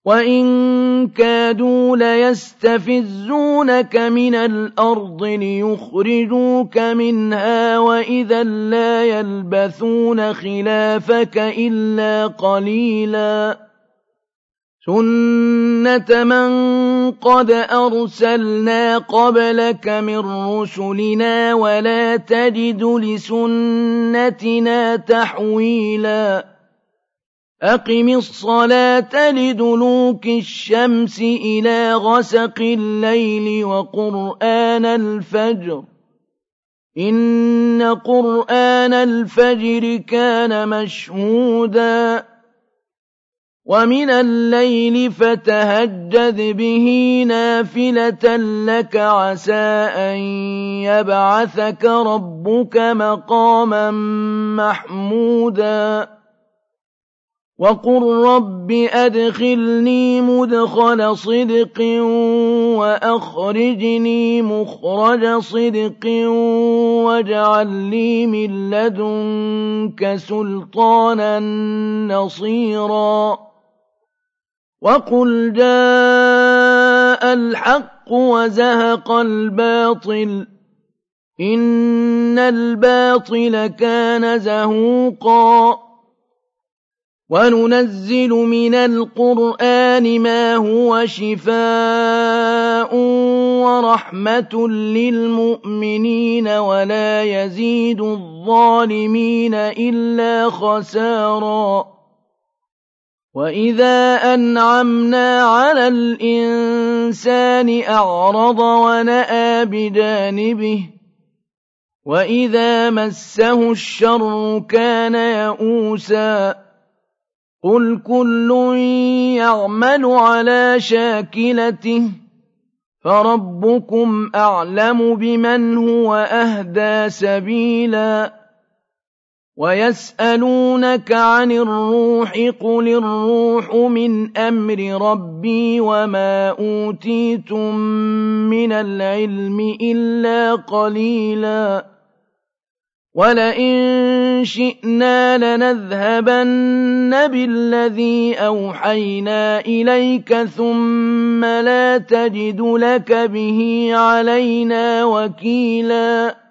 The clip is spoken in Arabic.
وَإِن كَادُوا لَيَسْتَفِزُّونَكَ مِنَ الْأَرْضِ لِيُخْرِجُوكَ مِنْهَا وَإِذًا لَّا يَلْبَثُونَ خِلَافَكَ إِلَّا قَلِيلًا سُنَّةَ مَن قَدْ أَرْسَلْنَا قَبْلَكَ مِن رُّسُلِنَا وَلَا تَجِدُ لِسُنَّتِنَا تَحْوِيلًا أَقِمِ الصَّلَاةَ لِدُلُوكِ الشَّمْسِ إِلَىٰ غَسَقِ اللَّيْلِ وَقُرْآنَ الْفَجْرِ إِنَّ قُرْآنَ الْفَجْرِ كَانَ مَشْهُودًا وَمِنَ اللَّيْلِ فَتَهَجَّدْ بِهِ نَافِلَةً لَّكَ عَسَىٰ أَن يَبْعَثَكَ رَبُّكَ مَقَامًا مَّحْمُودًا وَقُل رَّبِّ أَدْخِلْنِي مُدْخَلَ صِدْقٍ وَأَخْرِجْنِي مُخْرَجَ صِدْقٍ وَاجْعَل لِّي مِن لَّدُنكَ سُلْطَانًا نَّصِيرًا وَقُلْ جَاءَ الْحَقُّ وَزَهَقَ الْبَاطِلُ إِنَّ الْبَاطِلَ كَانَ زَهُوقًا وَنُنَزِّلُ مِنَ الْقُرْآنِ مَا هُوَ شِفَاءٌ وَرَحْمَةٌ لِّلْمُؤْمِنِينَ وَلَا يَزِيدُ الظَّالِمِينَ إِلَّا خَسَارًا وَإِذَا أَنْعَمْنَا عَلَى الْإِنسَانِ أَعْرَضَ وَنَأَىٰ بِجَانِبِهِ وَإِذَا مَسَّهُ الشَّرُّ كَانَ يَئُوسًا قُلْ كُلٌّ يَعْمَلُ عَلَىٰ شَاكِلَتِهِ فَرَبُّكُمْ أَعْلَمُ بِمَنْ هُوَ أَهْدَىٰ سَبِيلًا وَيَسْأَلُونَكَ عَنِ الرُّوحِ قُلِ الرُّوحُ مِنْ أَمْرِ رَبِّي وَمَا أُوتِيتُم مِّنَ الْعِلْمِ إِلَّا قَلِيلًا وَلَئِن شِئْنَا لَنَذْهَبَنَّ بِالَّذِي أَوْحَيْنَا إِلَيْكَ ثُمَّ لَا تَجِدُ لَكَ بِهِ عَلَيْنَا وَكِيلًا